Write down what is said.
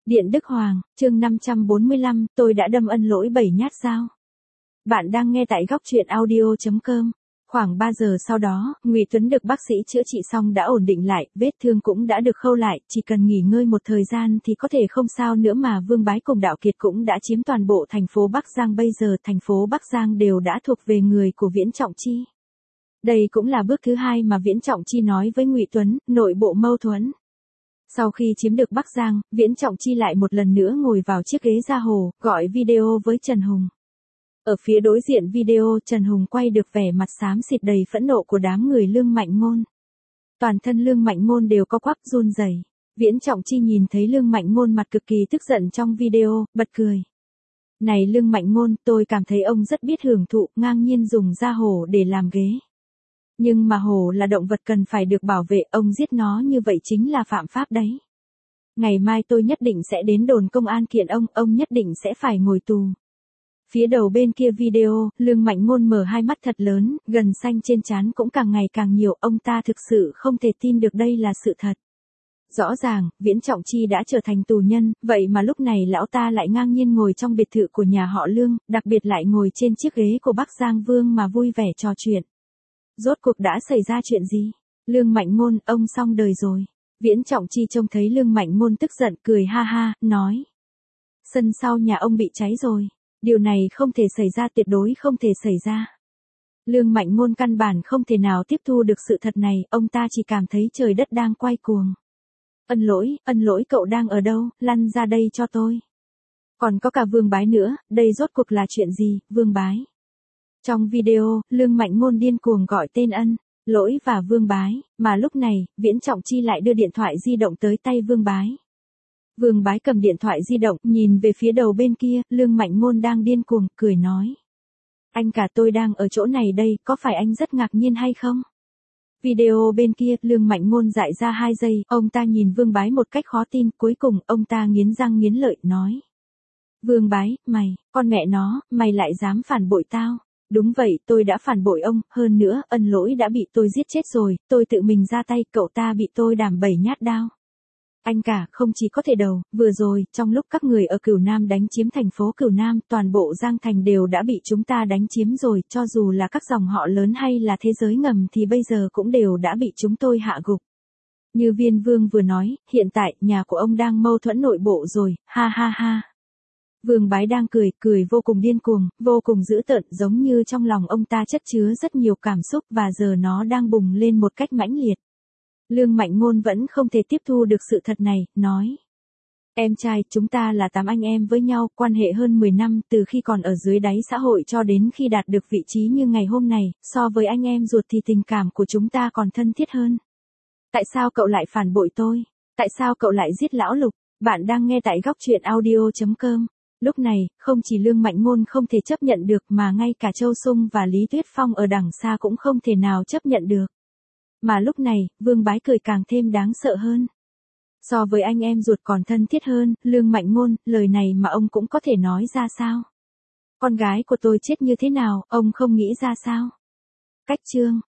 Điện Đức Hoàng, chương 545, tôi đã đâm ân lỗi 7 nhát dao. Bạn đang nghe tại góc truyện audio.com. Khoảng 3 giờ sau đó, Ngụy Tuấn được bác sĩ chữa trị xong đã ổn định lại, vết thương cũng đã được khâu lại, chỉ cần nghỉ ngơi một thời gian thì có thể không sao nữa mà Vương Bái cùng Đạo Kiệt cũng đã chiếm toàn bộ thành phố Bắc Giang. Bây giờ thành phố Bắc Giang đều đã thuộc về người của Viễn Trọng Chi. Đây cũng là bước thứ hai mà Viễn Trọng Chi nói với Ngụy Tuấn, nội bộ mâu thuẫn. Sau khi chiếm được Bắc Giang, Viễn Trọng Chi lại một lần nữa ngồi vào chiếc ghế ra hồ, gọi video với Trần Hùng. Ở phía đối diện video, Trần Hùng quay được vẻ mặt xám xịt đầy phẫn nộ của đám người Lương Mạnh Ngôn. Toàn thân Lương Mạnh Ngôn đều co quắp run rẩy. Viễn Trọng Chi nhìn thấy Lương Mạnh Ngôn mặt cực kỳ tức giận trong video, bật cười. Này Lương Mạnh Ngôn, tôi cảm thấy ông rất biết hưởng thụ, ngang nhiên dùng da hổ để làm ghế. Nhưng mà hổ là động vật cần phải được bảo vệ, ông giết nó như vậy chính là phạm pháp đấy. Ngày mai tôi nhất định sẽ đến đồn công an kiện ông nhất định sẽ phải ngồi tù. Phía đầu bên kia video, Lương Mạnh Ngôn mở hai mắt thật lớn, gần xanh trên trán cũng càng ngày càng nhiều, ông ta thực sự không thể tin được đây là sự thật. Rõ ràng, Viễn Trọng Chi đã trở thành tù nhân, vậy mà lúc này lão ta lại ngang nhiên ngồi trong biệt thự của nhà họ Lương, đặc biệt lại ngồi trên chiếc ghế của Bắc Giang Vương mà vui vẻ trò chuyện. Rốt cuộc đã xảy ra chuyện gì? Lương Mạnh Ngôn, ông xong đời rồi. Viễn Trọng Chi trông thấy Lương Mạnh Ngôn tức giận cười ha ha, nói. Sân sau nhà ông bị cháy rồi. Điều này không thể xảy ra, tuyệt đối không thể xảy ra. Lương Mạnh Ngôn căn bản không thể nào tiếp thu được sự thật này, ông ta chỉ cảm thấy trời đất đang quay cuồng. Ân lỗi cậu đang ở đâu, lăn ra đây cho tôi. Còn có cả Vương Bái nữa, đây rốt cuộc là chuyện gì, Vương Bái? Trong video, Lương Mạnh Ngôn điên cuồng gọi tên Ân Lỗi và Vương Bái, mà lúc này, Viễn Trọng Chi lại đưa điện thoại di động tới tay Vương Bái. Vương Bái cầm điện thoại di động, nhìn về phía đầu bên kia, Lương Mạnh Ngôn đang điên cuồng, cười nói. Anh cả tôi đang ở chỗ này đây, có phải anh rất ngạc nhiên hay không? Video bên kia, Lương Mạnh Ngôn dại ra 2 giây, ông ta nhìn Vương Bái một cách khó tin, cuối cùng, ông ta nghiến răng nghiến lợi, nói. Vương Bái, mày, con mẹ nó, mày lại dám phản bội tao. Đúng vậy, tôi đã phản bội ông, hơn nữa, Ân Lỗi đã bị tôi giết chết rồi, tôi tự mình ra tay, cậu ta bị tôi đảm 7 nhát đao. Anh cả, không chỉ có thể đầu, vừa rồi, trong lúc các người ở Cửu Nam đánh chiếm thành phố Cửu Nam, toàn bộ Giang Thành đều đã bị chúng ta đánh chiếm rồi, cho dù là các dòng họ lớn hay là thế giới ngầm thì bây giờ cũng đều đã bị chúng tôi hạ gục. Như Viên Vương vừa nói, hiện tại, nhà của ông đang mâu thuẫn nội bộ rồi, ha ha ha. Vương Bái đang cười vô cùng điên cuồng, vô cùng dữ tợn, giống như trong lòng ông ta chất chứa rất nhiều cảm xúc và giờ nó đang bùng lên một cách mãnh liệt. Lương Mạnh Ngôn vẫn không thể tiếp thu được sự thật này, nói. Em trai, chúng ta là 8 anh em với nhau, quan hệ hơn 10 năm, từ khi còn ở dưới đáy xã hội cho đến khi đạt được vị trí như ngày hôm này, so với anh em ruột thì tình cảm của chúng ta còn thân thiết hơn. Tại sao cậu lại phản bội tôi? Tại sao cậu lại giết lão Lục? Bạn đang nghe tại góc truyện audio.com. Lúc này, không chỉ Lương Mạnh Ngôn không thể chấp nhận được mà ngay cả Châu Sung và Lý Tuyết Phong ở đằng xa cũng không thể nào chấp nhận được. Mà lúc này, Vương Bái cười càng thêm đáng sợ hơn. So với anh em ruột còn thân thiết hơn, Lương Mạnh Ngôn, lời này mà ông cũng có thể nói ra sao? Con gái của tôi chết như thế nào, ông không nghĩ ra sao? Cách chương.